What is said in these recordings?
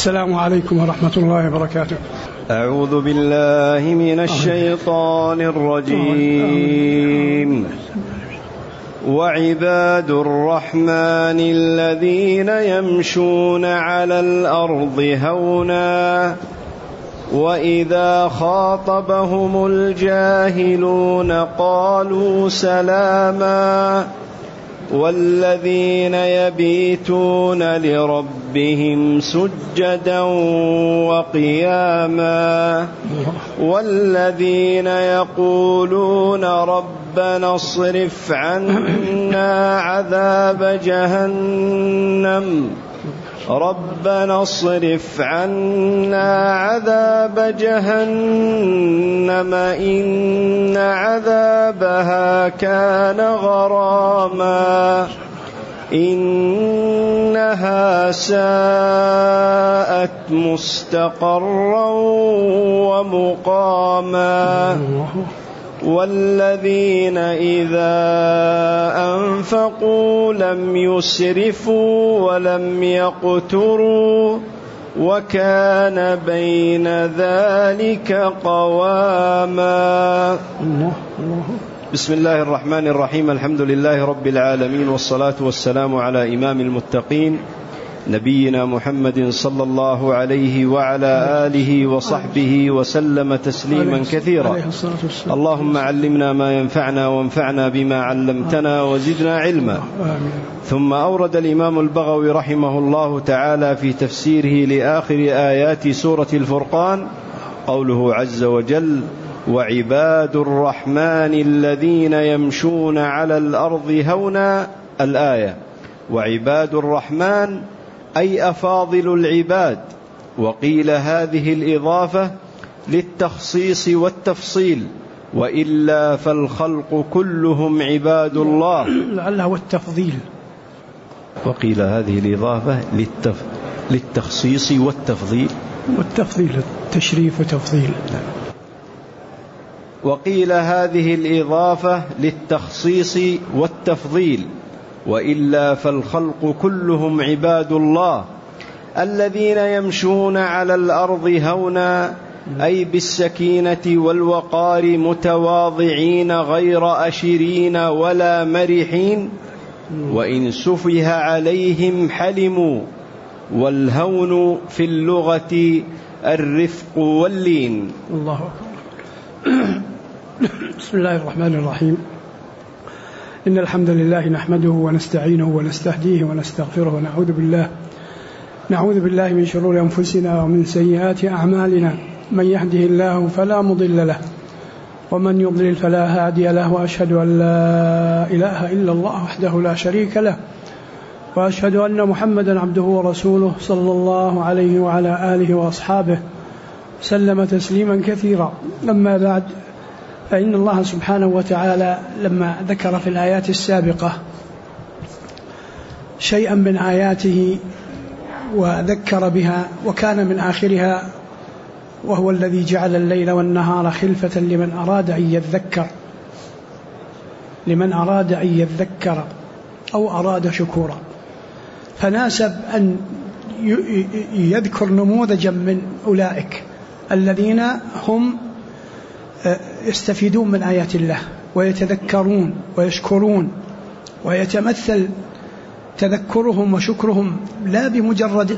السلام عليكم ورحمة الله وبركاته. أعوذ بالله من الشيطان الرجيم. وعباد الرحمن الذين يمشون على الأرض هونا وإذا خاطبهم الجاهلون قالوا سلاما والذين يبيتون لربهم سجدا وقياما والذين يقولون ربنا اصرف عنا عذاب جهنم إن عذابها كان غراما إنها ساءت مستقرا ومقاما والذين إذا أنفقوا لم يسرفوا ولم يقتروا وكان بين ذلك قواما. بسم الله الرحمن الرحيم. الحمد لله رب العالمين، والصلاة والسلام على إمام المتقين نبينا محمد صلى الله عليه وعلى آله وصحبه وسلم تسليما كثيرا. اللهم علمنا ما ينفعنا وانفعنا بما علمتنا وزدنا علما. ثم أورد الإمام البغوي رحمه الله تعالى في تفسيره لآخر آيات سورة الفرقان قوله عز وجل: وعباد الرحمن الذين يمشون على الأرض هونا. الآية: وعباد الرحمن أي أفاضل العباد. وقيل هذه الإضافة للتخصيص والتفصيل، وإلا فالخلق كلهم عباد الله، لعله والتفضيل. وقيل هذه الإضافة للتخصيص والتفضيل، التشريف وتفضيل. وقيل هذه الإضافة للتخصيص والتفضيل، وإلا فالخلق كلهم عباد الله الذين يمشون على الأرض هونا، أي بالسكينة والوقار متواضعين غير أشرين ولا مرحين، وإن سفه عليهم حلموا. والهون في اللغة الرفق واللين. الله أكبر. بسم الله الرحمن الرحيم. إن الحمد لله نحمده ونستعينه ونستهديه ونستغفره ونعوذ بالله من شرور أنفسنا ومن سيئات أعمالنا. من يهده الله فلا مضل له ومن يضلل فلا هادي له، وأشهد أن لا إله إلا الله وحده لا شريك له، وأشهد أن محمدا عبده ورسوله صلى الله عليه وعلى آله وأصحابه سلم تسليما كثيرا. أما بعد، فإن الله سبحانه وتعالى لما ذكر في الآيات السابقة شيئا من آياته وذكر بها، وكان من آخرها: وهو الذي جعل الليل والنهار خلفة لمن أراد أن يذكر أو أراد شكورا. فناسب أن يذكر نموذجا من أولئك الذين هم يستفيدون من آيات الله ويتذكرون ويشكرون، ويتمثل تذكرهم وشكرهم لا بمجرد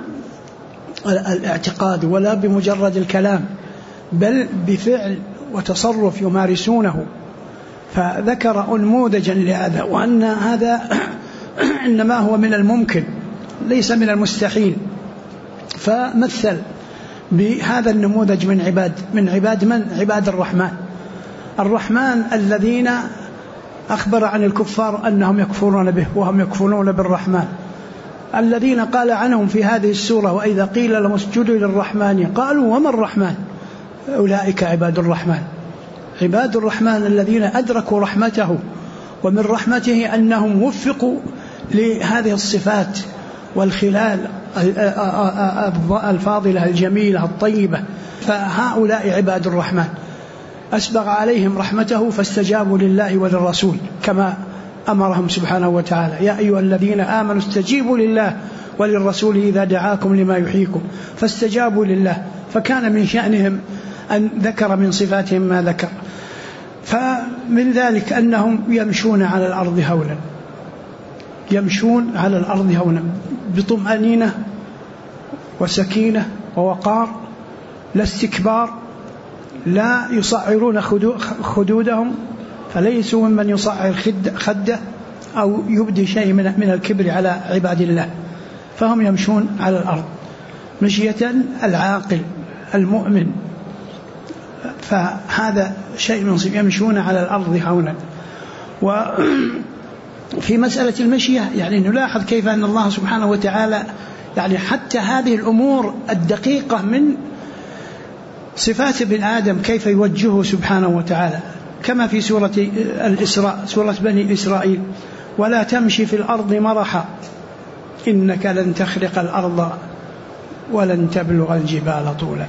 الاعتقاد ولا بمجرد الكلام، بل بفعل وتصرف يمارسونه. فذكر نموذجا لهذا، وأن هذا إنما هو من الممكن ليس من المستحيل. فمثل بهذا النموذج من عباد الرحمن الذين أخبر عن الكفار أنهم يكفرون به وهم يكفرون بالرحمن، الذين قال عنهم في هذه السورة: وإذا قيل لهم اسجدوا للرحمن قالوا وما الرحمن. أولئك عباد الرحمن الذين أدركوا رحمته، ومن رحمته أنهم وفقوا لهذه الصفات والخلال الفاضلة الجميلة الطيبة. فهؤلاء عباد الرحمن أسبغ عليهم رحمته فاستجابوا لله وللرسول، كما أمرهم سبحانه وتعالى: يا أيها الذين آمنوا استجيبوا لله وللرسول إذا دعاكم لما يحييكم، فاستجابوا لله، فكان من شأنهم أن ذكر من صفاتهم ما ذكر. فمن ذلك أنهم يمشون على الأرض هونا، يمشون على الأرض هونا بطمأنينة وسكينة ووقار، لا استكبار، لا يصعرون خدودهم، فليسوا ممن يصعر خده أو يبدي شيء من الكبر على عباد الله، فهم يمشون على الأرض مشية العاقل المؤمن. فهذا شيء من صفة يمشون على الأرض هونا. وفي مسألة المشية يعني نلاحظ كيف أن الله سبحانه وتعالى يعني حتى هذه الأمور الدقيقة من صفات ابن آدم كيف يوجهه سبحانه وتعالى، كما في سورة الإسراء، سورة بني إسرائيل: ولا تمشي في الأرض مرحا إنك لن تخرق الأرض ولن تبلغ الجبال طولا.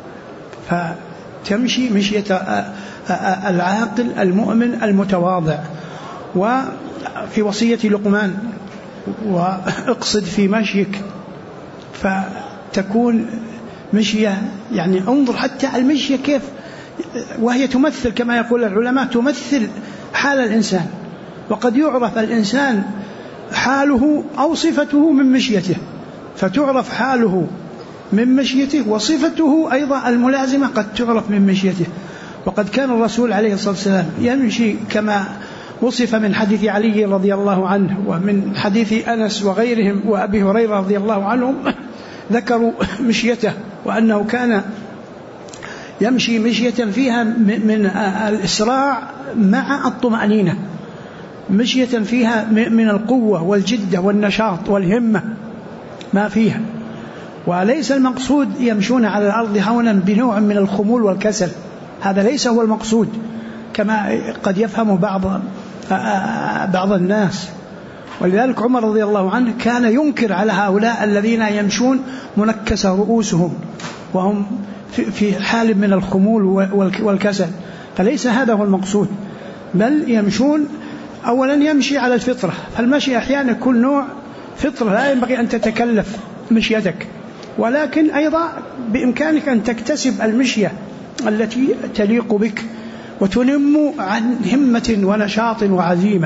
فتمشي مشية العاقل المؤمن المتواضع. وفي وصية لقمان: واقصد في مشيك، فتكون مشية يعني انظر حتى المشية كيف، وهي تمثل كما يقول العلماء تمثل حال الإنسان، وقد يعرف الإنسان حاله أو صفته من مشيته، فتعرف حاله من مشيته، وصفته أيضا الملازمة قد تعرف من مشيته. وقد كان الرسول عليه الصلاة والسلام يمشي كما وصف من حديث علي رضي الله عنه، ومن حديث أنس وغيرهم وأبي هريرة رضي الله عنهم ذكروا مشيته، وأنه كان يمشي مشية فيها من الإسراع مع الطمأنينة، مشية فيها من القوة والجدة والنشاط والهمة ما فيها. وليس المقصود يمشون على الأرض هونا بنوع من الخمول والكسل، هذا ليس هو المقصود كما قد يفهم بعض الناس. ولذلك عمر رضي الله عنه كان ينكر على هؤلاء الذين يمشون منكسة رؤوسهم وهم في حال من الخمول والكسل، فليس هذا هو المقصود، بل يمشون أولا يمشي على الفطرة. فالمشي أحيانا كل نوع فطرة لا ينبغي أن تتكلف مشيتك، ولكن أيضا بإمكانك أن تكتسب المشية التي تليق بك وتنم عن همة ونشاط وعزيمة،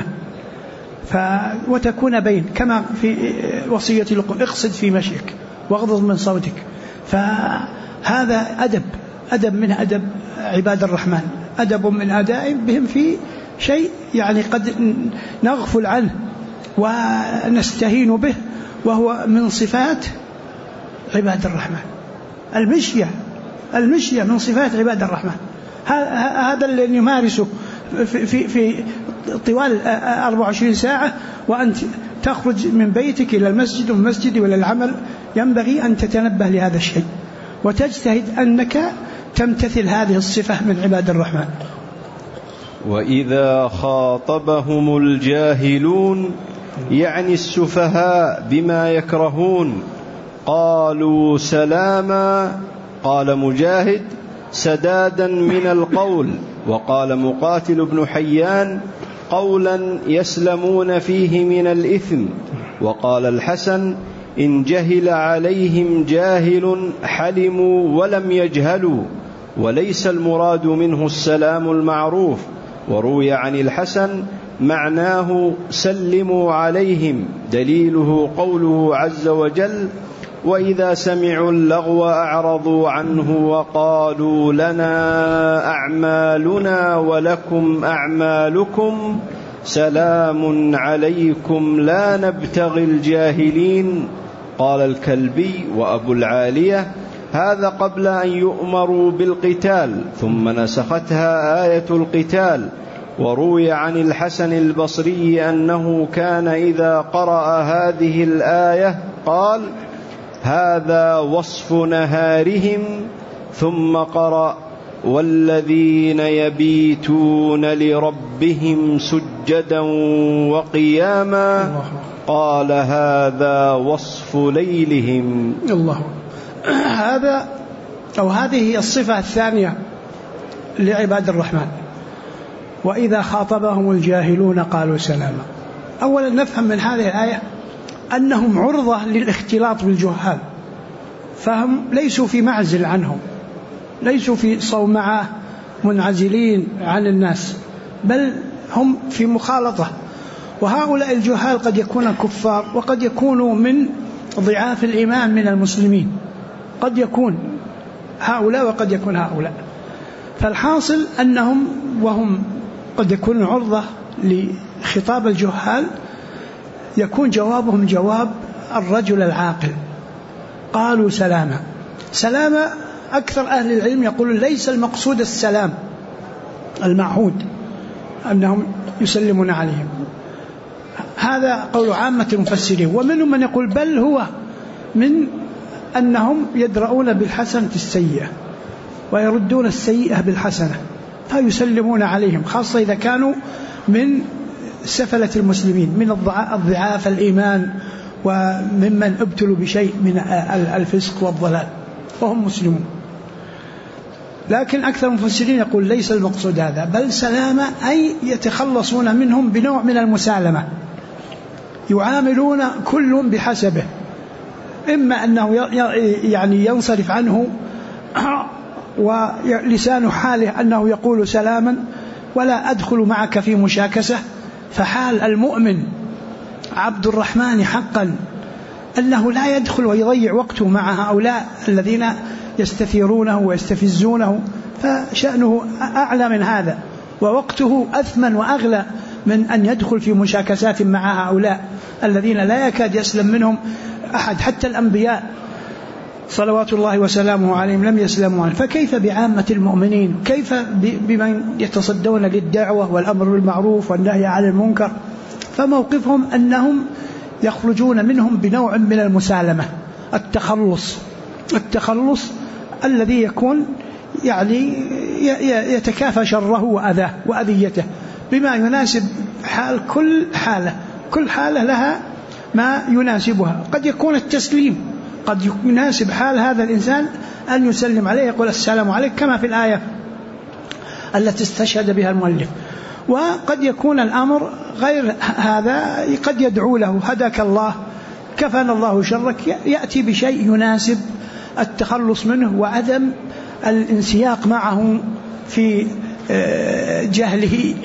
وتكون بين كما في وصية لقمان: اقصد في مشيك واغضض من صوتك. فهذا أدب من أدب عباد الرحمن، أدب من آدابهم بهم في شيء يعني قد نغفل عنه ونستهين به، وهو من صفات عباد الرحمن. المشية من صفات عباد الرحمن، هذا اللي يمارسه في طوال 24 ساعة، وأنت تخرج من بيتك إلى المسجد ومن المسجد إلى العمل، ينبغي أن تتنبه لهذا الشيء وتجتهد أنك تمتثل هذه الصفة من عباد الرحمن. وإذا خاطبهم الجاهلون يعني السفهاء بما يكرهون قالوا سلاما. قال مجاهد: سدادا من القول. وقال مقاتل بن حيان: قولا يسلمون فيه من الإثم. وقال الحسن: إن جهل عليهم جاهل حلموا ولم يجهلوا، وليس المراد منه السلام المعروف. وروي عن الحسن معناه سلموا عليهم، دليله قوله عز وجل: وإذا سمعوا اللغو أعرضوا عنه وقالوا لنا أعمالنا ولكم أعمالكم سلام عليكم لا نبتغي الجاهلين. قال الكلبي وأبو العالية: هذا قبل أن يؤمروا بالقتال، ثم نسختها آية القتال. وروي عن الحسن البصري أنه كان إذا قرأ هذه الآية قال: هذا وصف نهارهم، ثم قرأ: والذين يبيتون لربهم سجدا وقياما، قال: هذا وصف ليلهم. الله. هذا أو هذه هي الصفة الثانية لعباد الرحمن: وإذا خاطبهم الجاهلون قالوا سلاما. أولا نفهم من هذه الآية أنهم عرضة للاختلاط بالجهال، فهم ليسوا في معزل عنهم، ليسوا في صومعة منعزلين عن الناس، بل هم في مخالطة. وهؤلاء الجهال قد يكونوا كفار وقد يكونوا من ضعاف الإيمان من المسلمين، قد يكون هؤلاء وقد يكون هؤلاء. فالحاصل أنهم وهم قد يكونوا عرضة لخطاب الجهال، يكون جوابهم جواب الرجل العاقل. قالوا سلاما. سلاما أكثر أهل العلم يقولون ليس المقصود السلام المعهود أنهم يسلمون عليهم، هذا قول عامة المفسرين. ومنهم من يقول بل هو من أنهم يدرؤون بالحسنة السيئة ويردون السيئة بالحسنة، فيسلمون عليهم، خاصة إذا كانوا من سفلة المسلمين، من الضعاف الإيمان وممن ابتلوا بشيء من الفسق والضلال وهم مسلمون. لكن أكثر المفسرين يقول ليس المقصود هذا، بل سلامة أي يتخلصون منهم بنوع من المسالمة، يعاملون كل بحسبه، إما أنه يعني ينصرف عنه ولسان حاله أنه يقول سلاما ولا أدخل معك في مشاكسة. فحال المؤمن عبد الرحمن حقا أنه لا يدخل ويضيع وقته مع هؤلاء الذين يستثيرونه ويستفزونه، فشأنه أعلى من هذا، ووقته أثمن وأغلى من أن يدخل في مشاكسات مع هؤلاء الذين لا يكاد يسلم منهم أحد، حتى الأنبياء صلوات الله وسلامه عليهم لم يسلموا عنه، فكيف بعامة المؤمنين؟ كيف بمن يتصدون للدعوة والأمر بالمعروف والنهي عن المنكر؟ فموقفهم أنهم يخرجون منهم بنوع من المسالمة، التخلص الذي يكون يعني يتكافى شره وأذاه وأذيته بما يناسب حال كل حالة لها ما يناسبها. قد يكون التسليم، قد يناسب حال هذا الإنسان أن يسلم عليه يقول السلام عليك كما في الآية التي استشهد بها المؤلف. وقد يكون الأمر غير هذا، قد يدعو له هداك الله كفانا الله شرك، يأتي بشيء يناسب التخلص منه وعدم الانسياق معه في جهله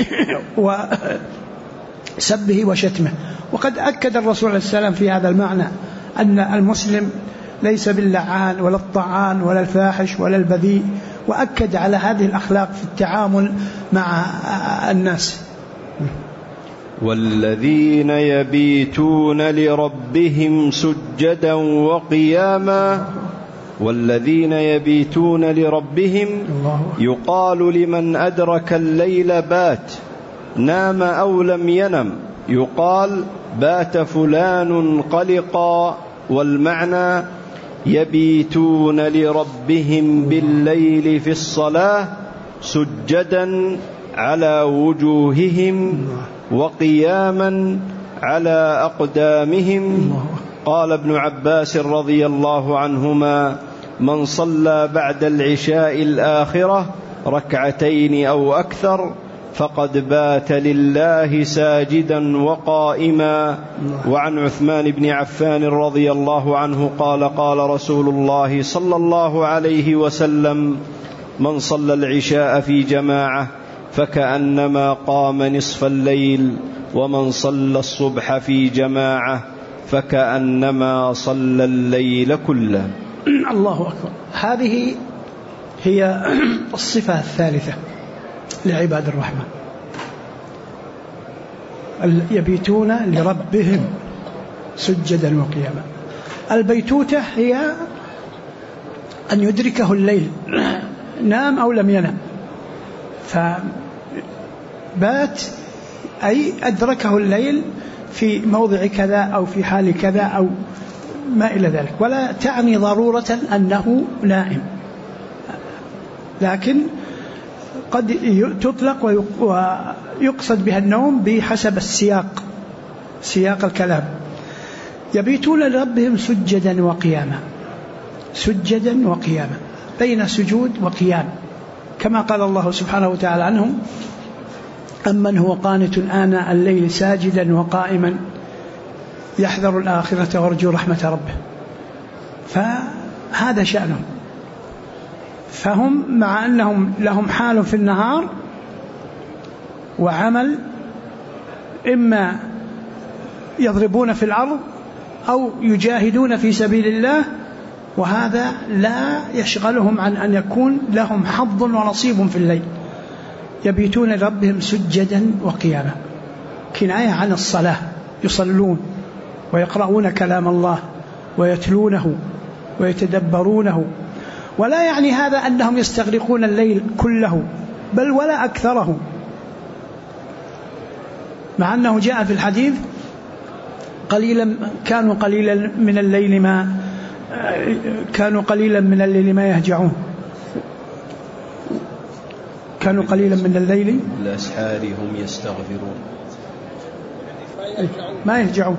وسبه وشتمه. وقد أكد الرسول عليه السلام في هذا المعنى أن المسلم ليس باللعان ولا الطعان ولا الفاحش ولا البذيء، وأكد على هذه الأخلاق في التعامل مع الناس. والذين يبيتون لربهم سجدا وقياما. والذين يبيتون لربهم يقال لمن أدرك الليل بات، نام أو لم ينم يقال بات فلان قلقا. والمعنى يبيتون لربهم بالليل في الصلاة سجدا على وجوههم وقياما على أقدامهم. قال ابن عباس رضي الله عنهما: من صلى بعد العشاء الآخرة ركعتين أو أكثر فقد بات لله ساجدا وقائما. وعن عثمان بن عفان رضي الله عنه قال: قال رسول الله صلى الله عليه وسلم: من صلى العشاء في جماعة فكأنما قام نصف الليل، ومن صلى الصبح في جماعة فكأنما صلى الليل كله. الله أكبر. هذه هي الصفة الثالثة لعباد الرحمن، يبيتون لربهم سجدا وقياما. البيتوتة هي أن يدركه الليل، نام أو لم ينم، فبات أي أدركه الليل في موضع كذا أو في حال كذا أو ما إلى ذلك، ولا تعني ضرورة أنه نائم، لكن قد تطلق ويقصد بها النوم بحسب سياق الكلام. يبيتون لربهم سجدا وقياما، سجدا وقياما، بين سجود وقيام، كما قال الله سبحانه وتعالى عنهم: أمن هو قانت آناء الليل ساجدا وقائما يحذر الآخرة ويرجو رحمة ربه. فهذا شأنهم. فهم مع أنهم لهم حال في النهار وعمل، إما يضربون في الأرض أو يجاهدون في سبيل الله، وهذا لا يشغلهم عن أن يكون لهم حظ ونصيب في الليل. يبيتون لربهم سجدا وقياما، كناية عن الصلاة، يصلون ويقرؤون كلام الله ويتلونه ويتدبرونه. ولا يعني هذا أنهم يستغرقون الليل كله، بل ولا أكثره، مع أنه جاء في الحديث كانوا قليلا من الليل ما يهجعون، كانوا قليلا من الليل بالأسحار هم يستغفرون ما يهجعون،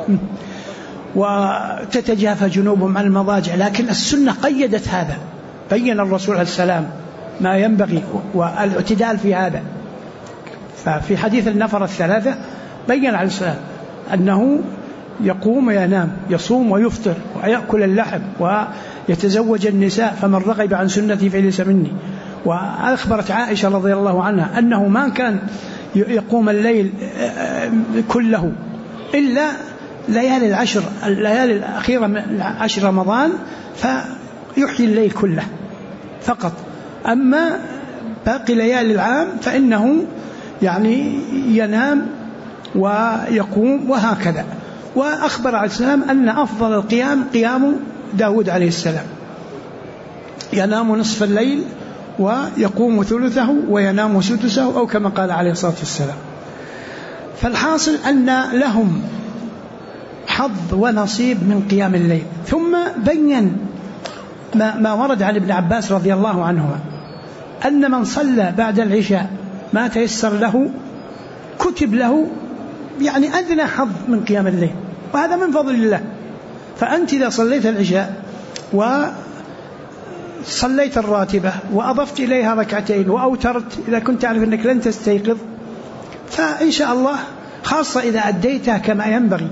وتتجافى جنوبهم عن المضاجع. لكن السنة قيدت هذا، بين الرسول عليه السلام ما ينبغي والاعتدال في هذا. ففي حديث النفر الثلاثة بين عليه السلام أنه يقوم وينام، يصوم ويفطر، ويأكل اللحم، ويتزوج النساء، فمن رغب عن سنتي فليس مني. وأخبرت عائشة رضي الله عنها أنه ما كان يقوم الليل كله إلا ليالي العشر، الليالي الأخيرة من 10 رمضان، فيحيي الليل كله فقط. أما باقي ليالي العام فإنه يعني ينام ويقوم وهكذا. وأخبر عليه السلام أن أفضل القيام قيام داود عليه السلام، ينام نصف الليل ويقوم ثلثه وينام سدسه، أو كما قال عليه الصلاة والسلام. فالحاصل أن لهم حظ ونصيب من قيام الليل. ثم بين ما ورد عن ابن عباس رضي الله عنهما أن من صلى بعد العشاء ما تيسر له كتب له يعني أدنى حظ من قيام الليل، وهذا من فضل الله. فأنت إذا صليت العشاء وصليت الراتبة وأضفت إليها ركعتين وأوترت إذا كنت تعرف أنك لن تستيقظ، فإن شاء الله، خاصة إذا أديتها كما ينبغي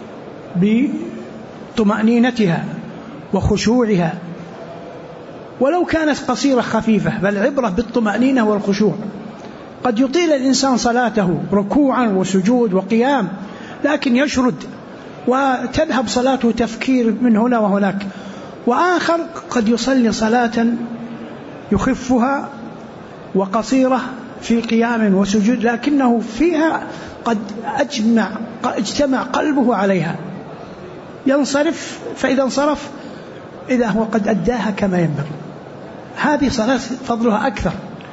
بطمأنينتها وخشوعها، ولو كانت قصيرة خفيفة، بل عبرة بالطمأنينة والخشوع. قد يطيل الإنسان صلاته ركوعا وسجود وقيام، لكن يشرد وتذهب صلاته تفكير من هنا وهناك. وآخر قد يصلي صلاة يخفها وقصيرة في قيام وسجود، لكنه فيها قد اجتمع قلبه عليها، ينصرف، فإذا انصرف إذا هو قد أداها كما ينبغي. هذه صلاة فضلها أكثر،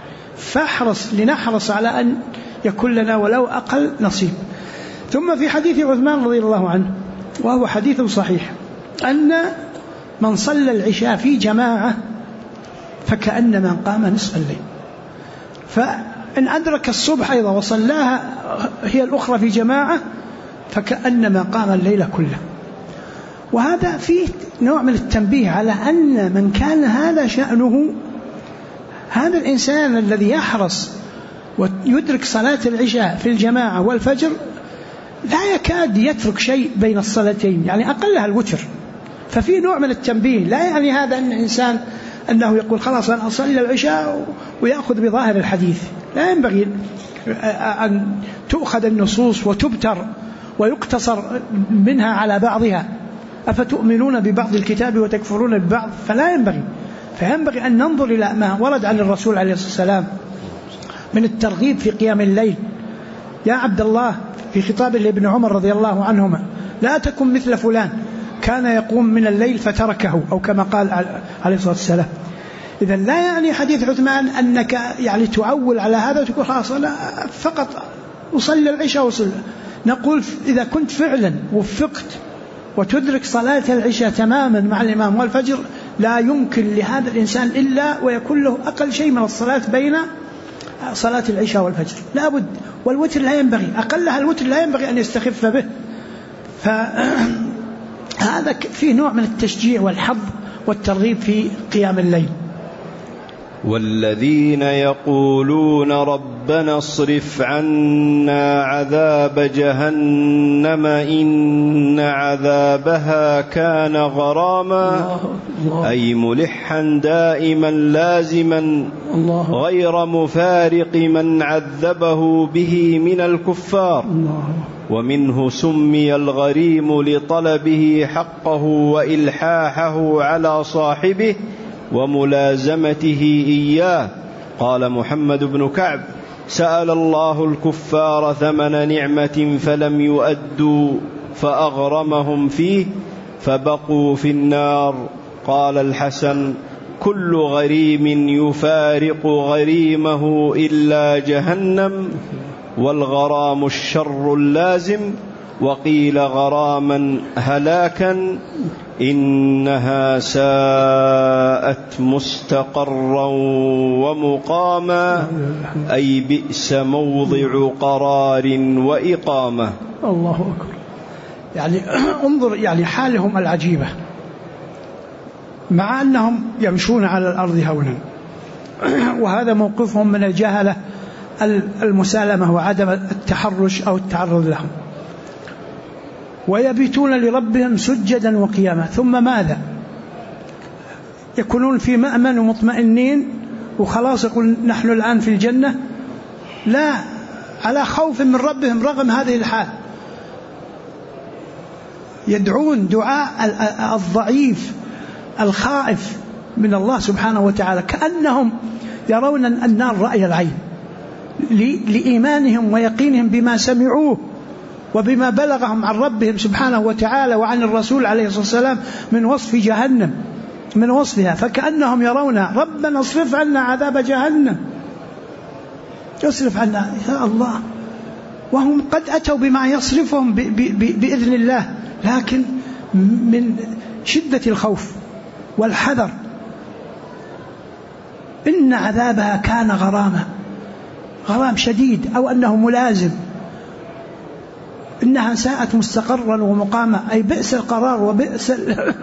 لنحرص على أن يكون لنا ولو أقل نصيب. ثم في حديث عثمان رضي الله عنه، وهو حديث صحيح، أن من صلى العشاء في جماعة فكأن من قام نصف الليل، فإن أدرك الصبح أيضا وصلاها هي الأخرى في جماعة فكأنما قام الليل كله. وهذا فيه نوع من التنبيه على أن من كان هذا شأنه، هذا الإنسان الذي يحرص ويدرك صلاة العشاء في الجماعة والفجر لا يكاد يترك شيء بين الصلاتين، يعني أقلها الوتر. ففي نوع من التنبيه، لا يعني هذا أن الإنسان أنه يقول خلاص أنا أصلي العشاء ويأخذ بظاهر الحديث. لا ينبغي أن تؤخذ النصوص وتبتر ويقتصر منها على بعضها. أفتؤمنون ببعض الكتاب وتكفرون ببعض؟ فلا ينبغي. فينبغي أن ننظر إلى ما ورد عن الرسول عليه الصلاة والسلام من الترغيب في قيام الليل. يا عبد الله، في خطاب لابن عمر رضي الله عنهما، لا تكن مثل فلان كان يقوم من الليل فتركه، أو كما قال عليه الصلاة والسلام. إذا لا يعني حديث عثمان أنك يعني تعول على هذا وتقول خلاص أنا فقط أصلي العشاء وصلي. نقول إذا كنت فعلا وفقت وتدرك صلاة العشاء تماما مع الإمام والفجر، لا يمكن لهذا الإنسان إلا ويكون له أقل شيء من الصلاة بين صلاة العشاء والفجر، لا بد. والوتر لا ينبغي، أقلها الوتر لا ينبغي أن يستخف به. فهذا فيه نوع من التشجيع والحظ والترغيب في قيام الليل. والذين يقولون ربنا اصرف عنا عذاب جهنم إن عذابها كان غراما أي ملحا دائما لازما غير مفارق من عذبه به من الكفار. ومنه سمي الغريم لطلبه حقه وإلحاحه على صاحبه وملازمته إياه. قال محمد بن كعب: سأل الله الكفار ثمن نعمة فلم يؤدوا فأغرمهم فيه فبقوا في النار. قال الحسن: كل غريم يفارق غريمه إلا جهنم، والغرام الشر اللازم. وقيل غراما هلاكا إنها ساءت مستقرا ومقاما أي بئس موضع قرار وإقامة. الله أكبر. يعني انظر يعني حالهم العجيبة، مع أنهم يمشون على الأرض هونا، وهذا موقفهم من الجهلة المسالمة وعدم التحرش أو التعرض لهم، ويبيتون لربهم سجدا وقياما. ثم ماذا؟ يكونون في مأمن ومطمئنين وخلاص يقول نحن الآن في الجنة؟ لا، على خوف من ربهم رغم هذه الحال. يدعون دعاء الضعيف الخائف من الله سبحانه وتعالى، كأنهم يرون النار رأي العين لإيمانهم ويقينهم بما سمعوه وبما بلغهم عن ربهم سبحانه وتعالى وعن الرسول عليه الصلاة والسلام من وصف جهنم، من وصفها. فكأنهم يرون ربنا اصرف عنا عذاب جهنم، يصرف عنا يا الله، وهم قد أتوا بما يصرفهم بإذن الله، لكن من شدة الخوف والحذر. إن عذابها كان غراما، غرام شديد، أو أنه ملازم. إنها ساءت مستقرا ومقاما أي بئس القرار وبئس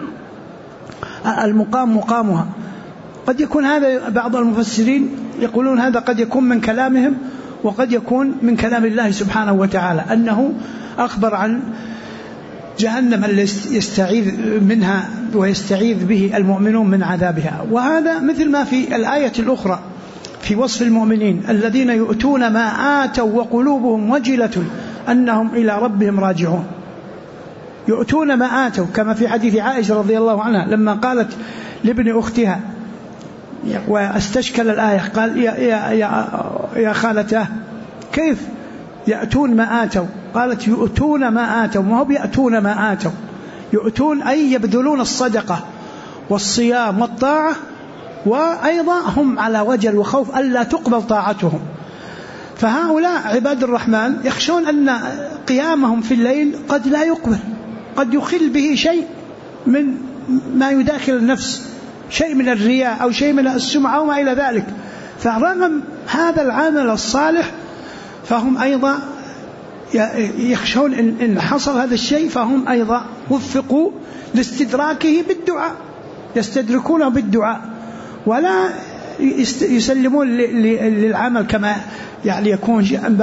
المقام مقامها. قد يكون هذا، بعض المفسرين يقولون هذا قد يكون من كلامهم وقد يكون من كلام الله سبحانه وتعالى، أنه أخبر عن جهنم التي يستعيذ منها ويستعيذ به المؤمنون من عذابها. وهذا مثل ما في الآية الأخرى في وصف المؤمنين: الذين يؤتون ما آتوا وقلوبهم وجلة أنهم إلى ربهم راجعون. يؤتون ما آتوا، كما في حديث عائشة رضي الله عنها لما قالت لابن أختها واستشكل الآية، قال يا خالته كيف يأتون ما آتوا؟ قالت يؤتون ما آتوا، ما هو يأتون ما آتوا، يؤتون أي يبذلون الصدقة والصيام والطاعة، وأيضا هم على وجل وخوف ألا تقبل طاعتهم. فهؤلاء عباد الرحمن يخشون أن قيامهم في الليل قد لا يقبل، قد يخل به شيء من ما يداخل النفس، شيء من الرياء أو شيء من السمعة أو ما إلى ذلك. فرغم هذا العمل الصالح فهم أيضا يخشون إن حصل هذا الشيء فهم أيضا وفقوا لاستدراكه بالدعاء، يستدركونه بالدعاء ولا يسلمون للعمل كما يعني يكون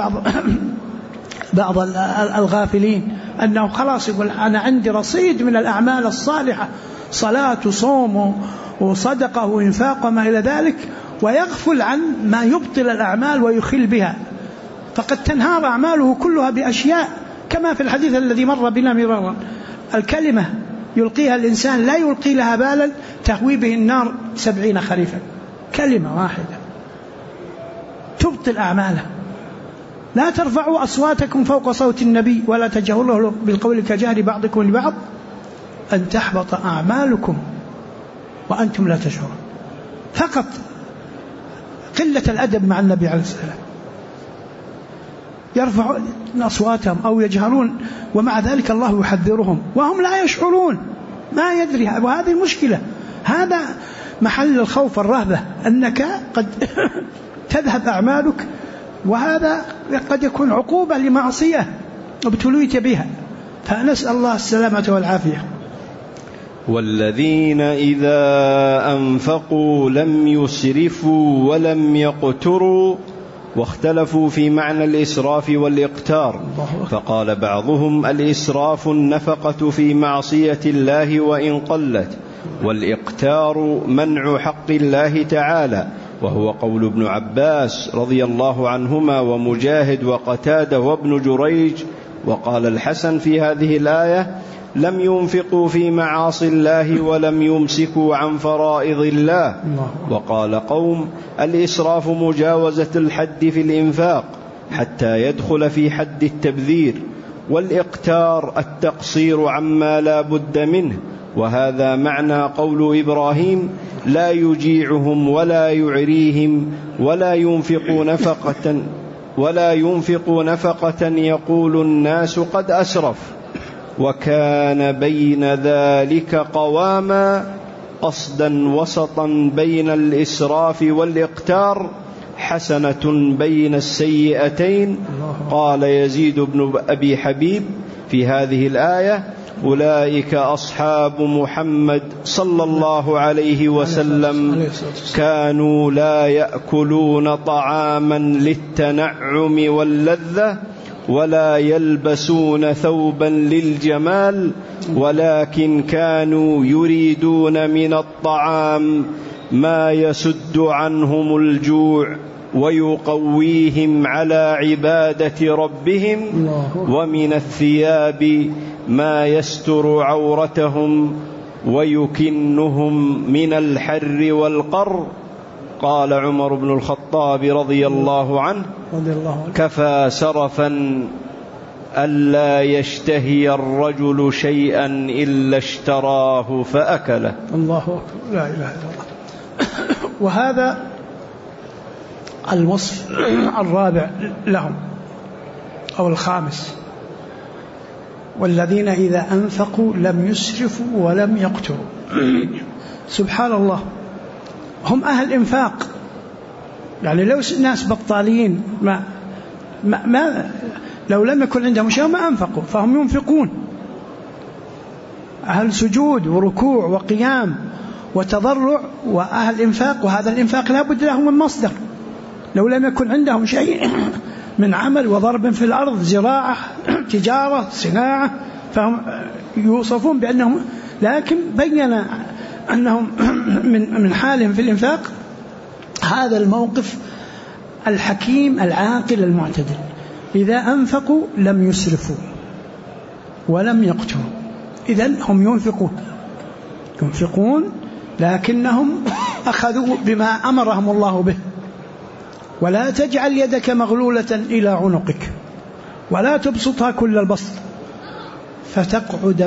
بعض الغافلين، أنه خلاص يقول أنا عندي رصيد من الأعمال الصالحة، صلاة وصوم وصدقة وإنفاق وما إلى ذلك، ويغفل عن ما يبطل الأعمال ويخل بها، فقد تنهار أعماله كلها بأشياء، كما في الحديث الذي مر بنا مرارا: الكلمة يلقيها الإنسان لا يلقي لها بالا تهوي به النار 70 خريفا، كلمة واحدة تبطل أعماله. لا ترفعوا أصواتكم فوق صوت النبي ولا تجهروا له بالقول كجهر بعضكم لبعض أن تحبط أعمالكم وأنتم لا تشعرون. فقط قلة الأدب مع النبي عليه السلام، يرفعون أصواتهم أو يجهرون، ومع ذلك الله يحذرهم وهم لا يشعرون، ما يدري. وهذه المشكلة، هذا محل الخوف والرهبة، أنك قد تذهب أعمالك، وهذا قد يكون عقوبة لمعصية ابتليت بها، فنسأل الله السلامة والعافية. والذين إذا أنفقوا لم يسرفوا ولم يقتروا. واختلفوا في معنى الإسراف والإقتار، فقال بعضهم الإسراف النفقة في معصية الله وإن قلت، والإقتار منع حق الله تعالى، وهو قول ابن عباس رضي الله عنهما ومجاهد وقتادة وابن جريج. وقال الحسن في هذه الآية لم ينفقوا في معاصي الله ولم يمسكوا عن فرائض الله. وقال قوم الإسراف مجاوزة الحد في الإنفاق حتى يدخل في حد التبذير، والإقتار التقصير عما لا بد منه، وهذا معنى قول إبراهيم لا يجيعهم ولا يعريهم ولا ينفق نفقة يقول الناس قد أسرف، وكان بين ذلك قواما، قصدا وسطا بين الإسراف والإقتار، حسنة بين السيئتين. قال يزيد بن أبي حبيب في هذه الآية أولئك أصحاب محمد صلى الله عليه وسلم، كانوا لا يأكلون طعاما للتنعم واللذة ولا يلبسون ثوبا للجمال، ولكن كانوا يريدون من الطعام ما يسد عنهم الجوع ويقويهم على عبادة ربهم، ومن الثياب ما يستر عورتهم ويكنهم من الحر والقر. قال عمر بن الخطاب رضي الله عنه كفى سرفا ألا يشتهي الرجل شيئا إلا اشتراه فأكله. الله أكبر، لا إله إلا الله. وهذا الوصف الرابع لهم أو الخامس، والذين إذا أنفقوا لم يسرفوا ولم يقتروا. سبحان الله، هم أهل إنفاق، يعني لو ناس بطالين ما لو لم يكن عندهم شيء ما أنفقوا، فهم ينفقون، أهل سجود وركوع وقيام وتضرع وأهل إنفاق، وهذا الإنفاق لا بد له من مصدر. لو لم يكن عندهم شيء من عمل وضرب في الأرض، زراعة، تجارة، صناعة، فهم يوصفون بأنهم، لكن بين أنهم من حالهم في الإنفاق هذا الموقف الحكيم العاقل المعتدل. إذا أنفقوا لم يسرفوا ولم يقتروا، إذن هم ينفقون لكنهم أخذوا بما أمرهم الله به. ولا تجعل يدك مغلولة إلى عنقك ولا تبسطها كل البسط فتقعد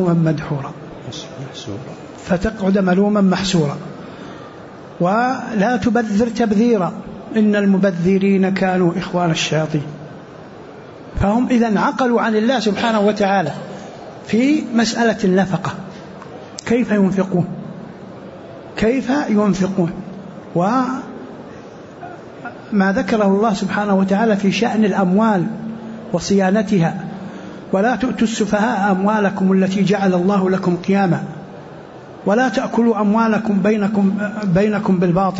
ملوما محسورا ولا تبذر تبذيرا إن المبذرين كانوا إخوان الشياطين. فهم إذن عقلوا عن الله سبحانه وتعالى في مسألة النفقة، كيف ينفقون وما ذكره الله سبحانه وتعالى في شأن الأموال وصيانتها. ولا تؤتوا السفهاء أموالكم التي جعل الله لكم قياما ولا تأكلوا أموالكم بينكم بالباطل.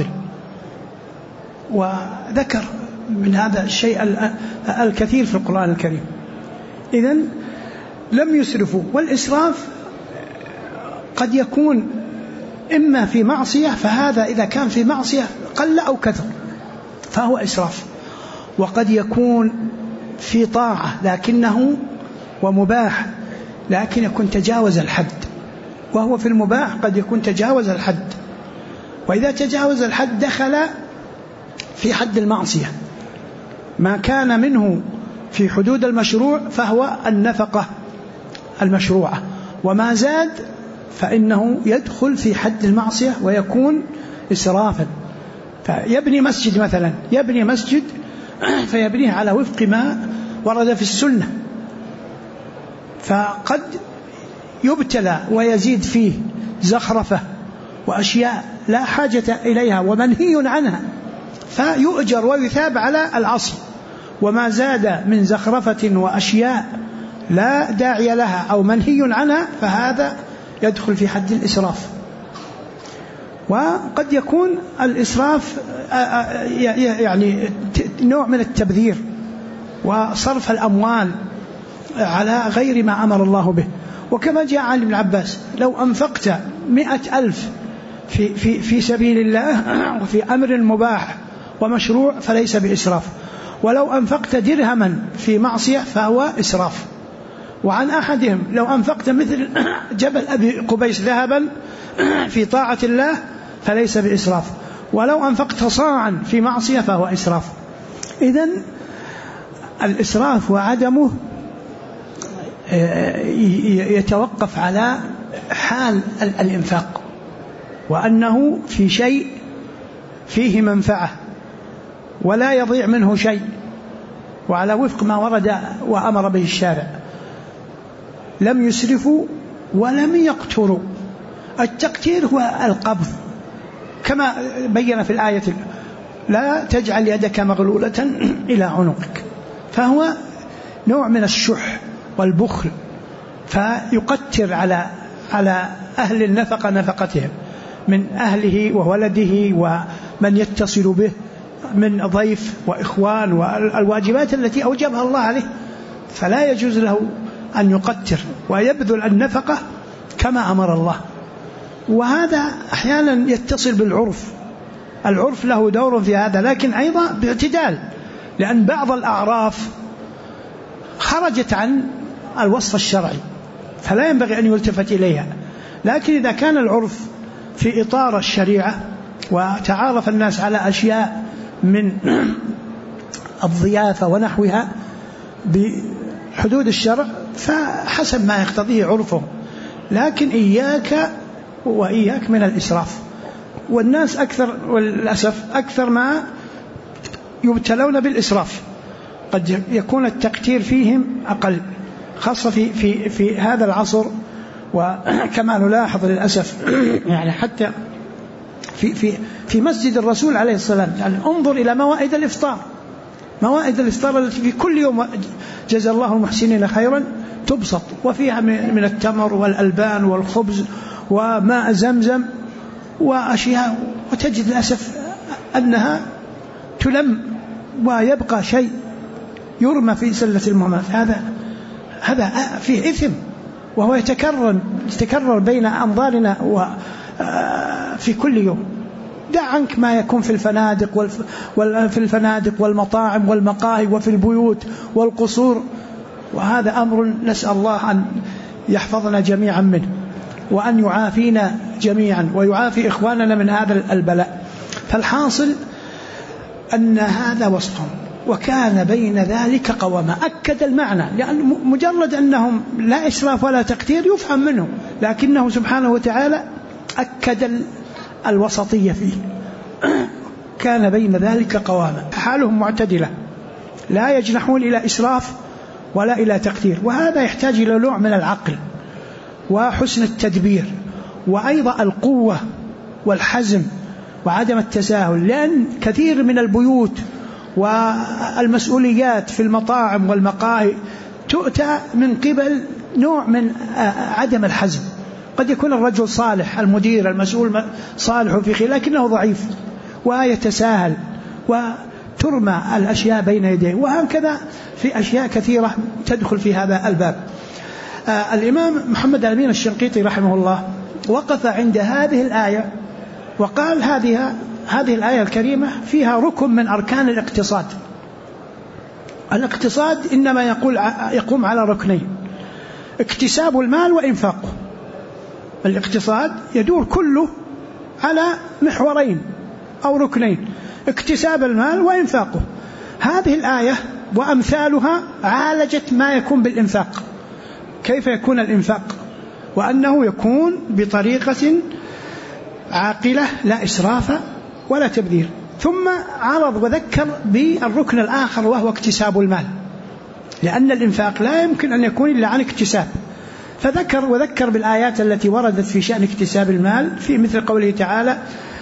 وذكر من هذا الشيء الكثير في القرآن الكريم. إذن لم يسرفوا، والإسراف قد يكون إما في معصية، فهذا إذا كان في معصية قل أو كثر فهو إسراف، وقد يكون في طاعة لكنه ومباح لكن يكون تجاوز الحد، وهو في المباح قد يكون تجاوز الحد، وإذا تجاوز الحد دخل في حد المعصية. ما كان منه في حدود المشروع فهو النفقة المشروعة، وما زاد فإنه يدخل في حد المعصية ويكون إسرافا. فيبني مسجد مثلا، يبني مسجد فيبنيه على وفق ما ورد في السنة، فقد يبتلى ويزيد فيه زخرفة وأشياء لا حاجة إليها ومنهي عنها فيؤجر ويثاب على العصر. وما زاد من زخرفة وأشياء لا داعي لها أو منهي عنها فهذا يدخل في حد الإسراف. وقد يكون الإسراف يعني نوع من التبذير وصرف الأموال على غير ما أمر الله به. وكما جاء عن ابن عباس: لو أنفقت 100,000 في سبيل الله وفي أمر مباح ومشروع فليس بإسراف، ولو أنفقت درهما في معصية فهو إسراف. وعن أحدهم: لو أنفقت مثل جبل أبي قبيس ذهبا في طاعة الله فليس بإسراف، ولو أنفقت صاعا في معصية فهو إسراف. إذن الإسراف وعدمه يتوقف على حال الإنفاق، وأنه في شيء فيه منفعة ولا يضيع منه شيء، وعلى وفق ما ورد وأمر به الشارع. لم يسرفوا ولم يقتروا. التقتير هو القبض، كما بين في الآية: لا تجعل يدك مغلولة إلى عنقك، فهو نوع من الشح والبخل، فيقتر على أهل النفقة نفقتهم من أهله وولده ومن يتصل به من ضيف وإخوان والواجبات التي أوجبها الله عليه، فلا يجوز له أن يقتر ويبذل النفقة كما أمر الله. وهذا أحيانا يتصل بالعرف، العرف له دور في هذا، لكن أيضا باعتدال، لأن بعض الأعراف خرجت عن الوصف الشرعي فلا ينبغي أن يلتفت إليها. لكن إذا كان العرف في إطار الشريعة وتعارف الناس على أشياء من الضيافة ونحوها بحدود الشرع فحسب ما يقتضيه عرفه، لكن إياك وإياك من الإسراف. والناس أكثر والأسف أكثر ما يبتلون بالإسراف، قد يكون التقتير فيهم أقل، خاصة في هذا العصر. وكما نلاحظ للأسف يعني حتى في مسجد الرسول عليه السلام، يعني انظر إلى موائد الإفطار، موائد الإفطار التي في كل يوم جزا الله المحسنين خيرا تبسط، وفيها من التمر والألبان والخبز وماء زمزم وأشياء، وتجد للأسف أنها تلم ويبقى شيء يرمى في سلة المهمات. هذا فيه إثم، وهو يتكرر بين أنظارنا في كل يوم. دع عنك ما يكون في الفنادق والمطاعم والمقاهي وفي البيوت والقصور، وهذا أمر نسأل الله أن يحفظنا جميعا منه، وأن يعافينا جميعا ويعافي إخواننا من هذا البلاء. فالحاصل أن هذا وصفهم، وكان بين ذلك قواما. أكد المعنى، لأن مجرد أنهم لا إسراف ولا تقتير يفهم منه، لكنه سبحانه وتعالى أكد الوسطية فيه. كان بين ذلك قواما، حالهم معتدلة، لا يجنحون إلى إسراف ولا إلى تقتير. وهذا يحتاج إلى نوع من العقل وحسن التدبير، وأيضا القوة والحزم وعدم التساهل، لأن كثير من البيوت والمسؤوليات في المطاعم والمقاهي تؤتى من قبل نوع من عدم الحزم. قد يكون الرجل صالح، المدير المسؤول صالح في خير، لكنه ضعيف ويتساهل وترمى الأشياء بين يديه. وهكذا في أشياء كثيرة تدخل في هذا الباب. الإمام محمد الأمين الشنقيطي رحمه الله وقف عند هذه الآية وقال: هذه الآية الكريمة فيها ركن من أركان الاقتصاد. الاقتصاد إنما يقوم على ركنين: اكتساب المال وإنفاقه. الاقتصاد يدور كله على محورين أو ركنين: اكتساب المال وإنفاقه. هذه الآية وأمثالها عالجت ما يكون بالإنفاق، كيف يكون الإنفاق، وأنه يكون بطريقة عاقلة لا إسراف ولا تبذير. ثم عرض وذكر بالركن الآخر وهو اكتساب المال، لأن الإنفاق لا يمكن أن يكون إلا عن اكتساب، وذكر بالآيات التي وردت في شأن اكتساب المال، في مثل قوله تعالى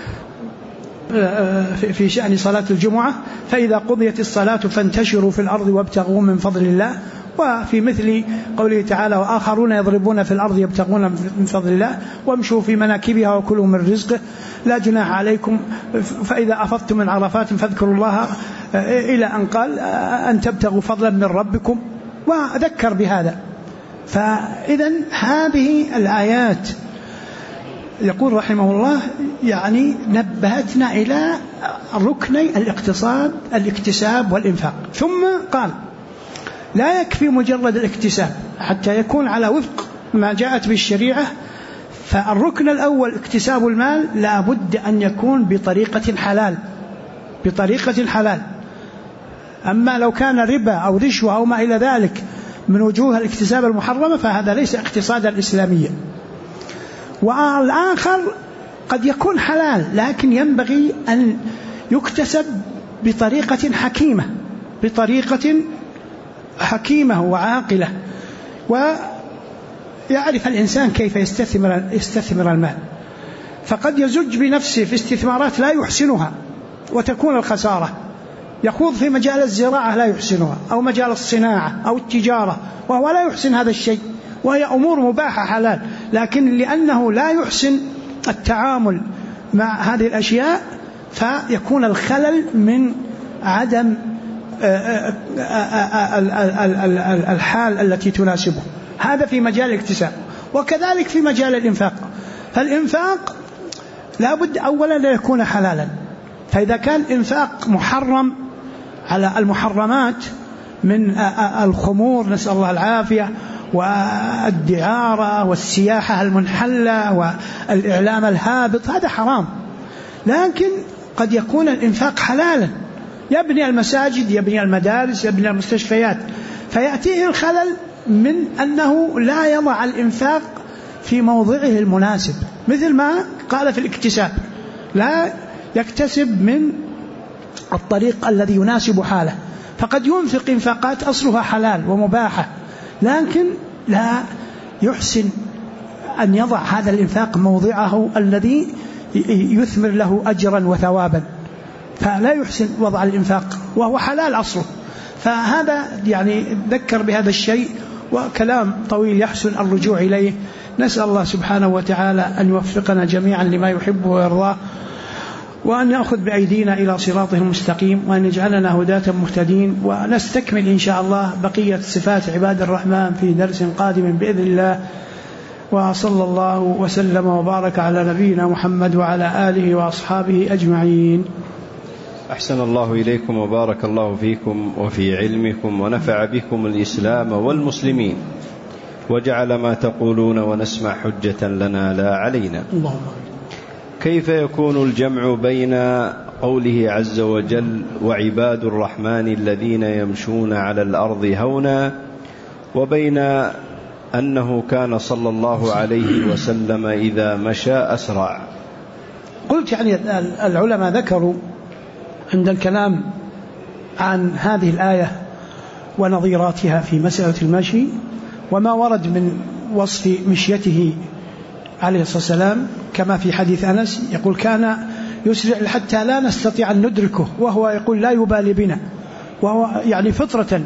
في شأن صلاة الجمعة: فإذا قضيت الصلاة فانتشروا في الأرض وابتغوا من فضل الله وفي مثل قوله تعالى وآخرون يضربون في الأرض يبتغون من فضل الله وامشوا في مناكبها وكلوا من رزقه لا جناح عليكم فإذا أفضتم من عرفات فاذكروا الله إلى أن قال أن تبتغوا فضلا من ربكم وذكر بهذا. فإذا هذه الآيات يقول رحمه الله يعني نبهتنا إلى ركني الاكتساب والإنفاق. ثم قال لا يكفي مجرد الاكتساب حتى يكون على وفق ما جاءت بالشريعة. فالركن الأول اكتساب المال لا بد أن يكون بطريقة حلال. أما لو كان ربا أو رشوة أو ما إلى ذلك من وجوه الاكتساب المحرمة فهذا ليس اقتصادا إسلاميا. والآخر قد يكون حلال لكن ينبغي أن يكتسب بطريقة حكيمة وعاقلة، ويعرف الإنسان كيف يستثمر المال. فقد يزج بنفسه في استثمارات لا يحسنها وتكون الخسارة، يخوض في مجال الزراعة لا يحسنها أو مجال الصناعة أو التجارة وهو لا يحسن هذا الشيء، وهي أمور مباحة حلال، لكن لأنه لا يحسن التعامل مع هذه الأشياء فيكون الخلل من عدم الحال التي تناسبه. هذا في مجال الاكتساب. وكذلك في مجال الإنفاق، فالإنفاق لا بد أولا أن يكون حلالا. فإذا كان إنفاق محرم على المحرمات من الخمور نسأل الله العافية والدعارة والسياحة المنحلة والإعلام الهابط هذا حرام، لكن قد يكون الإنفاق حلالا، يبني المساجد يبني المدارس يبني المستشفيات، فيأتيه الخلل من أنه لا يضع الإنفاق في موضعه المناسب، مثل ما قال في الاكتساب لا يكتسب من الطريق الذي يناسب حاله، فقد ينفق إنفاقات أصلها حلال ومباحة لكن لا يحسن أن يضع هذا الإنفاق موضعه الذي يثمر له أجرا وثوابا، فلا يحسن وضع الإنفاق وهو حلال أصله. فهذا يعني ذكر بهذا الشيء، وكلام طويل يحسن الرجوع إليه. نسأل الله سبحانه وتعالى أن يوفقنا جميعا لما يحبه ويرضاه، وأن يأخذ بأيدينا إلى صراطه المستقيم، وأن يجعلنا هداة مهتدين. ونستكمل إن شاء الله بقية صفات عباد الرحمن في درس قادم بإذن الله. وصلى الله وسلم وبارك على نبينا محمد وعلى آله وأصحابه أجمعين. أحسن الله إليكم وبارك الله فيكم وفي علمكم، ونفع بكم الإسلام والمسلمين، وجعل ما تقولون ونسمع حجة لنا لا علينا. اللهم. كيف يكون الجمع بين قوله عز وجل وعباد الرحمن الذين يمشون على الأرض هونا، وبين أنه كان صلى الله عليه وسلم إذا مشى أسرع؟ قلت يعني العلماء ذكروا عند الكلام عن هذه الآية ونظيراتها في مسألة المشي وما ورد من وصف مشيته عليه الصلاة والسلام، كما في حديث أنس يقول كان يسرع حتى لا نستطيع أن ندركه، وهو يقول لا يبالي بنا، وهو يعني فطرة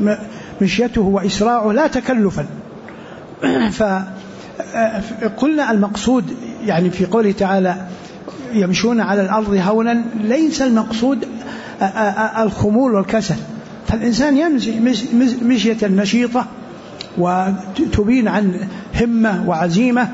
مشيته وإسراعه لا تكلفا. فقلنا المقصود يعني في قوله تعالى يمشون على الأرض هونا ليس المقصود الخمول والكسل، فالإنسان يمشي مشية نشيطة وتبين عن همة وعزيمة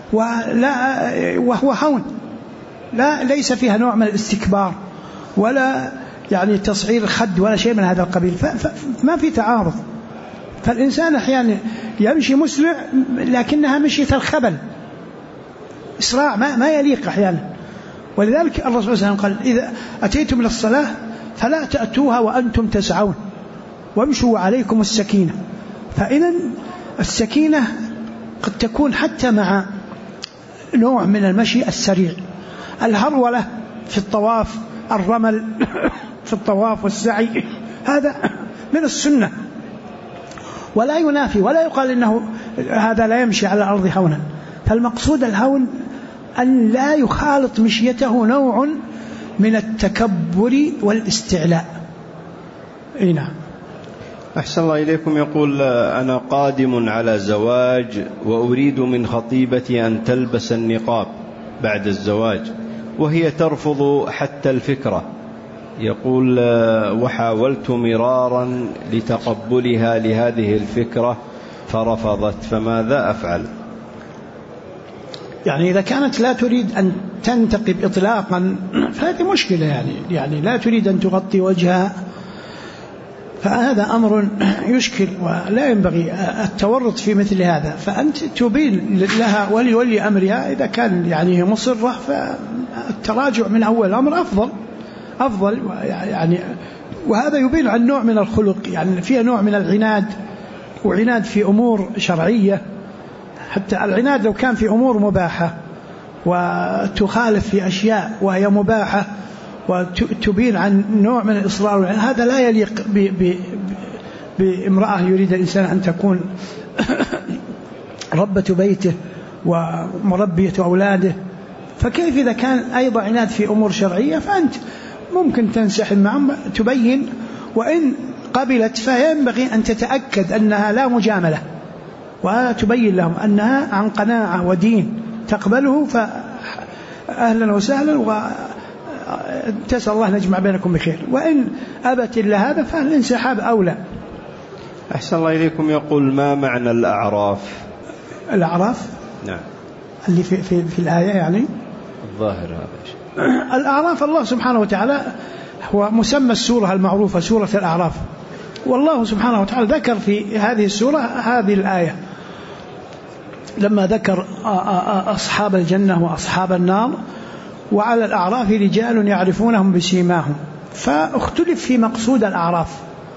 وهو هون، ليس فيها نوع من الاستكبار ولا يعني تصعير الخد ولا شيء من هذا القبيل، فما في تعارض. فالإنسان أحيانا يمشي مسرع لكنها مشية الخبل، إسراع ما يليق أحيانا. ولذلك الرسول صلى الله عليه وسلم قال إذا أتيتم إلى الصلاة فلا تأتوها وأنتم تسعون وامشوا عليكم السكينة. فإذا السكينة قد تكون حتى مع نوع من المشي السريع، الهرولة في الطواف، الرمل في الطواف والسعي، هذا من السنة ولا ينافي ولا يقال إنه هذا لا يمشي على الأرض هونا. فالمقصود الهون أن لا يخالط مشيته نوع من التكبر والاستعلاء. نعم. أحسن الله إليكم. يقول: أنا قادم على زواج وأريد من خطيبتي أن تلبس النقاب بعد الزواج، وهي ترفض حتى الفكرة. يقول: وحاولت مرارا لتقبلها لهذه الفكرة فرفضت، فماذا أفعل؟ يعني إذا كانت لا تريد أن تنتقب إطلاقا فهذه مشكلة، يعني لا تريد أن تغطي وجهها، فهذا أمر يشكل ولا ينبغي التورط في مثل هذا. فأنت تبين لها ولي أمرها، إذا كان يعني مصرة فالتراجع من أول الأمر أفضل يعني. وهذا يبين عن نوع من الخلق، يعني فيها نوع من العناد، وعناد في أمور شرعية. حتى العناد لو كان في أمور مباحة وتخالف في أشياء وهي مباحة وتبين عن نوع من الإصرار، هذا لا يليق بامرأة يريد الإنسان أن تكون ربة بيته ومربية أولاده. فكيف إذا كان أيضا عناد في أمور شرعية؟ فأنت ممكن تنسحب معهم، تبين، وإن قبلت فينبغي أن تتأكد أنها لا مجاملة، وتبين لهم أنها عن قناعة ودين تقبله، فأهلا وسهلا، وتسأل الله نجمع بينكم بخير. وإن أبت إلا هذا فالانسحاب أولى. أحسن الله إليكم. يقول: ما معنى الأعراف؟ الأعراف نعم، اللي في الآية يعني الظاهر هذا شيء. الأعراف الله سبحانه وتعالى هو مسمى السورة المعروفة سورة الأعراف، والله سبحانه وتعالى ذكر في هذه السورة هذه الآية لما ذكر أصحاب الجنة وأصحاب النار: وعلى الأعراف رجال يعرفونهم بسيماهم. فاختلف في مقصود الأعراف،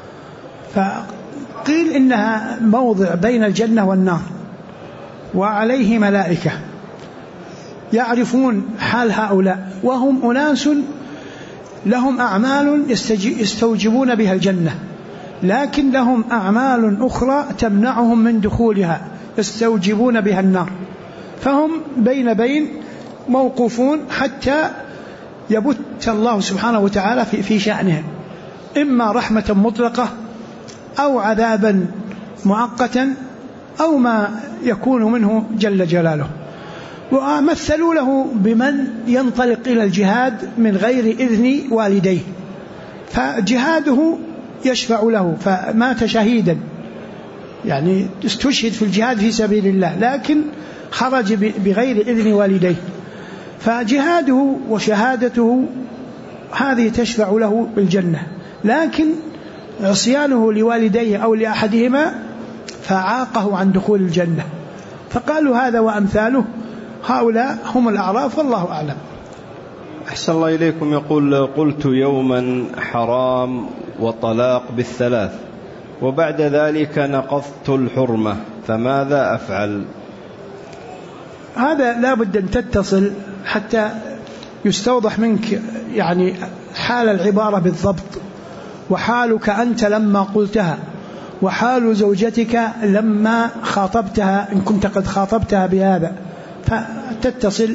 فقيل إنها موضع بين الجنة والنار، وعليه ملائكة يعرفون حال هؤلاء، وهم أناس لهم أعمال يستوجبون بها الجنة، لكن لهم أعمال أخرى تمنعهم من دخولها يستوجبون بها النار، فهم بين موقوفون حتى يبت الله سبحانه وتعالى في شأنهم، إما رحمة مطلقة أو عذابا مؤقتا أو ما يكون منه جل جلاله. ومثلوا له بمن ينطلق إلى الجهاد من غير إذن والديه، فجهاده يشفع له، فمات شهيدا، يعني استشهد في الجهاد في سبيل الله، لكن خرج بغير إذن والديه، فجهاده وشهادته هذه تشفع له بالجنة، لكن عصيانه لوالديه أو لأحدهما فعاقه عن دخول الجنة. فقالوا هذا وأمثاله، هؤلاء هم الأعراف، والله أعلم. أحسن الله إليكم. يقول: قلت يوما حرام وطلاق بالثلاث، وبعد ذلك نقضت الحرمة، فماذا أفعل؟ هذا لا بد أن تتصل حتى يستوضح منك يعني حال العبارة بالضبط، وحالك أنت لما قلتها، وحال زوجتك لما خاطبتها إن كنت قد خاطبتها بهذا، فتتصل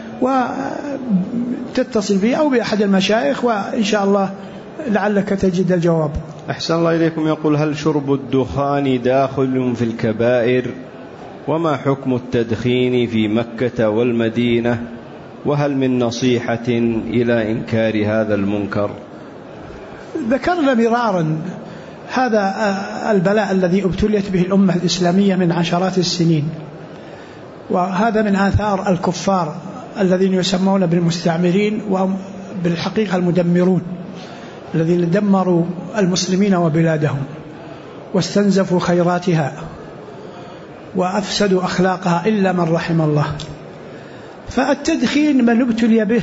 بي أو بأحد المشايخ، وإن شاء الله لعلك تجد الجواب. أحسن الله إليكم. يقول: هل شرب الدخان داخل في الكبائر؟ وما حكم التدخين في مكة والمدينة؟ وهل من نصيحة إلى إنكار هذا المنكر؟ ذكرنا مرارا هذا البلاء الذي ابتليت به الأمة الإسلامية من عشرات السنين، وهذا من آثار الكفار الذين يسمون بالمستعمرين، وهم بالحقيقة المدمرون الذين دمروا المسلمين وبلادهم واستنزفوا خيراتها وأفسدوا أخلاقها إلا من رحم الله. فالتدخين من ابتلي به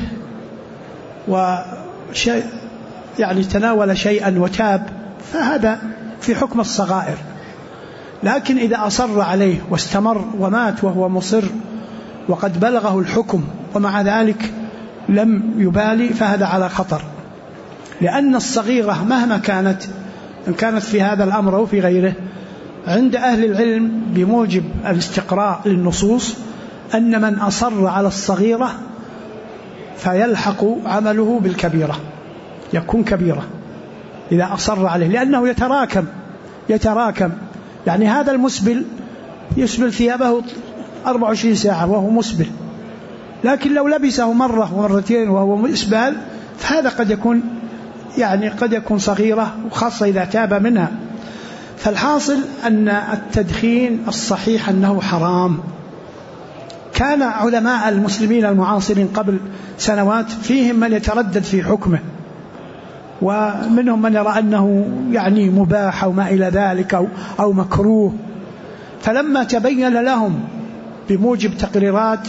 يعني تناول شيئا وتاب فهذا في حكم الصغائر، لكن إذا أصر عليه واستمر ومات وهو مصر وقد بلغه الحكم ومع ذلك لم يبالي فهذا على خطر، لأن الصغيرة مهما كانت، إن كانت في هذا الأمر أو في غيره، عند أهل العلم بموجب الاستقراء للنصوص أن من أصر على الصغيرة فيلحق عمله بالكبيرة، يكون كبيرة إذا أصر عليه، لأنه يتراكم. يعني هذا المسبل يسبل ثيابه 24 ساعة وهو مسبل، لكن لو لبسه مرة ومرتين وهو إسبال فهذا قد يكون صغيرة، وخاصة إذا تاب منها. فالحاصل أن التدخين الصحيح أنه حرام. كان علماء المسلمين المعاصرين قبل سنوات فيهم من يتردد في حكمه، ومنهم من يرى أنه مباح أو ما إلى ذلك أو مكروه. فلما تبين لهم بموجب تقريرات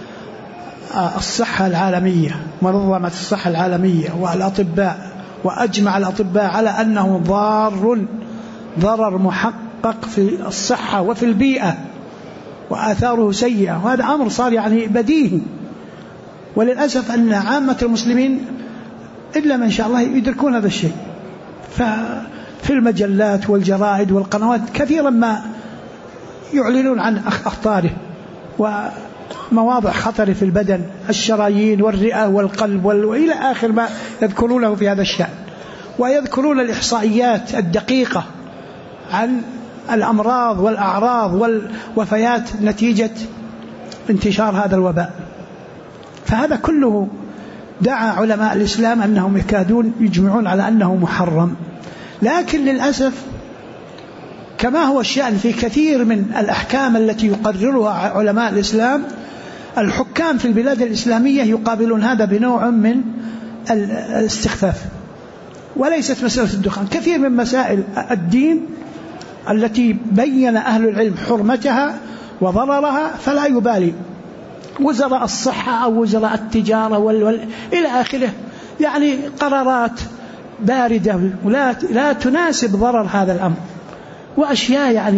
الصحة العالمية، منظمة الصحة العالمية والأطباء، وأجمع الأطباء على أنه ضرر محقق في الصحة وفي البيئة وآثاره سيئة، وهذا أمر صار بديهي. وللأسف أن عامة المسلمين إلا من شاء الله يدركون هذا الشيء. ففي المجلات والجرائد والقنوات كثيرا ما يعلنون عن أخطاره ومواضع خطر في البدن، الشرايين والرئة والقلب وإلى آخر ما يذكرونه في هذا الشأن، ويذكرون الإحصائيات الدقيقة عن الأمراض والأعراض والوفيات نتيجة انتشار هذا الوباء. فهذا كله دعا علماء الإسلام أنهم يكادون يجمعون على أنه محرم. لكن للأسف كما هو الشأن في كثير من الأحكام التي يقررها علماء الإسلام، الحكام في البلاد الإسلامية يقابلون هذا بنوع من الاستخفاف. وليست مسألة الدخان، كثير من مسائل الدين التي بين أهل العلم حرمتها وضررها فلا يبالي وزراء الصحة أو وزراء التجارة إلى آخره، قرارات باردة لا تناسب ضرر هذا الأمر، وأشياء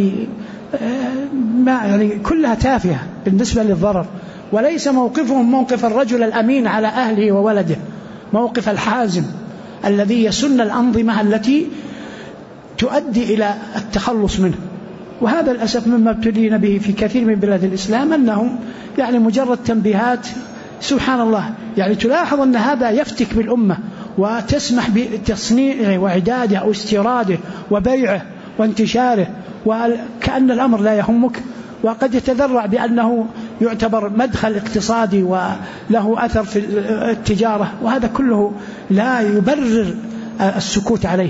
كلها تافهة بالنسبة للضرر. وليس موقفهم موقف الرجل الأمين على أهله وولده، موقف الحازم الذي يسن الأنظمة التي تؤدي إلى التخلص منه. وهذا للأسف مما ابتلينا به في كثير من بلاد الإسلام، أنهم مجرد تنبيهات سبحان الله تلاحظ أن هذا يفتك بالأمة وتسمح بتصنيعه وإعداده أو استيراده وبيعه وانتشاره، وكأن الأمر لا يهمك، وقد يتذرع بأنه يعتبر مدخل اقتصادي وله أثر في التجارة، وهذا كله لا يبرر السكوت عليه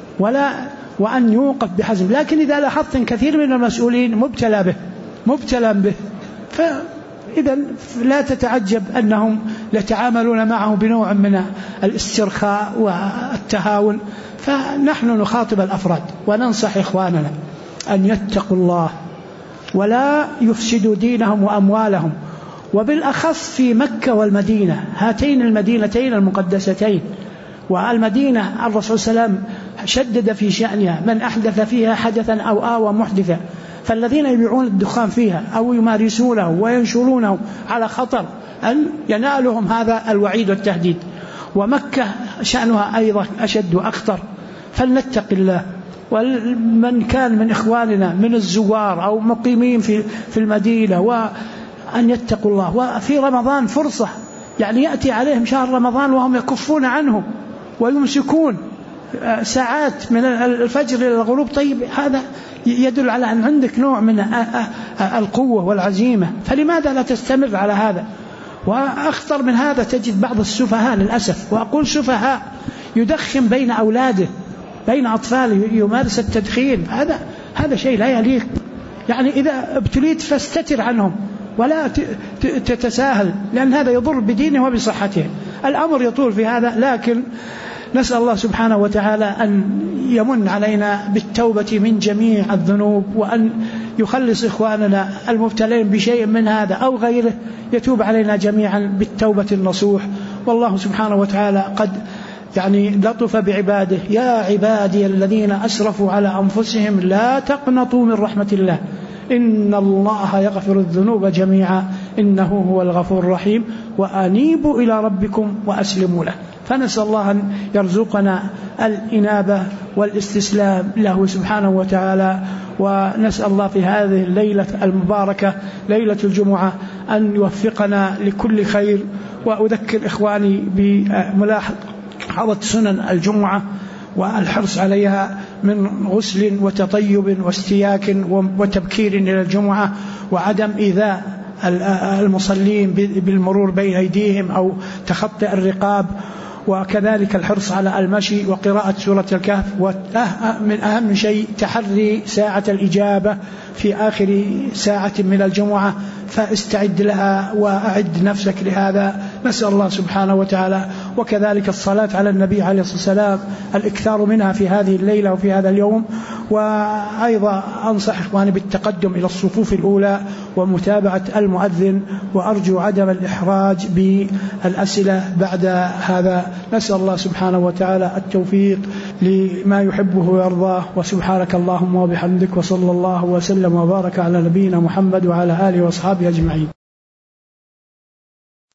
وأن يوقف بحزم. لكن إذا لاحظت كثير من المسؤولين مبتلى به، فإذا لا تتعجب أنهم يتعاملون معه بنوع من الاسترخاء والتهاون. فنحن نخاطب الأفراد وننصح إخواننا أن يتقوا الله ولا يفسدوا دينهم وأموالهم، وبالأخص في مكة والمدينة، هاتين المدينتين المقدستين. والمدينة الرسول صلى الله عليه وسلم شدد في شأنها، من أحدث فيها حدثا أو آوى محدثا. فالذين يبيعون الدخان فيها أو يمارسونه وينشرونه على خطر أن ينالهم هذا الوعيد والتهديد. ومكة شأنها أيضا أشد وأخطر، فلنتق الله. ومن كان من إخواننا من الزوار أو مقيمين في المدينة وأن يتقوا الله. وفي رمضان فرصة، يأتي عليهم شهر رمضان وهم يكفون عنه ويمسكون ساعات من الفجر إلى الغروب. طيب هذا يدل على أن عندك نوع من القوة والعزيمة، فلماذا لا تستمر على هذا؟ وأخطر من هذا تجد بعض السفهاء للأسف، وأقول سفهاء، يدخن بين أولاده بين أطفاله، يمارس التدخين. هذا شيء لا يليق. إذا ابتليت فاستتر عنهم ولا تتساهل، لأن هذا يضر بدينه وبصحته. الأمر يطول في هذا، لكن نسأل الله سبحانه وتعالى أن يمن علينا بالتوبة من جميع الذنوب، وأن يخلص إخواننا المبتلين بشيء من هذا أو غيره، يتوب علينا جميعا بالتوبة النصوح. والله سبحانه وتعالى قد لطف بعباده. يا عبادي الذين أسرفوا على أنفسهم لا تقنطوا من رحمة الله إن الله يغفر الذنوب جميعا إنه هو الغفور الرحيم وأنيبوا إلى ربكم وأسلموا له. فنسأل الله أن يرزقنا الإنابة والاستسلام له سبحانه وتعالى. ونسأل الله في هذه الليلة المباركة ليلة الجمعة أن يوفقنا لكل خير. وأذكر إخواني بملاحظة سنن الجمعة والحرص عليها، من غسل وتطيب واستياك وتبكير إلى الجمعة، وعدم إيذاء المصلين بالمرور بين أيديهم أو تخطي الرقاب، وكذلك الحرص على المشي وقراءة سورة الكهف. ومن أهم شيء تحري ساعة الإجابة في آخر ساعة من الجمعة، فاستعد لها وأعد نفسك لهذا. نسأل الله سبحانه وتعالى. وكذلك الصلاة على النبي عليه الصلاة والسلام، الإكثار منها في هذه الليلة وفي هذا اليوم. وأيضا أنصح إخواني بالتقدم إلى الصفوف الأولى ومتابعة المؤذن، وأرجو عدم الإحراج بالأسئلة بعد هذا. نسأل الله سبحانه وتعالى التوفيق لما يحبه ويرضاه. وسبحانك اللهم وبحمدك، وصلى الله وسلم وبارك على نبينا محمد وعلى آله وأصحابه أجمعين.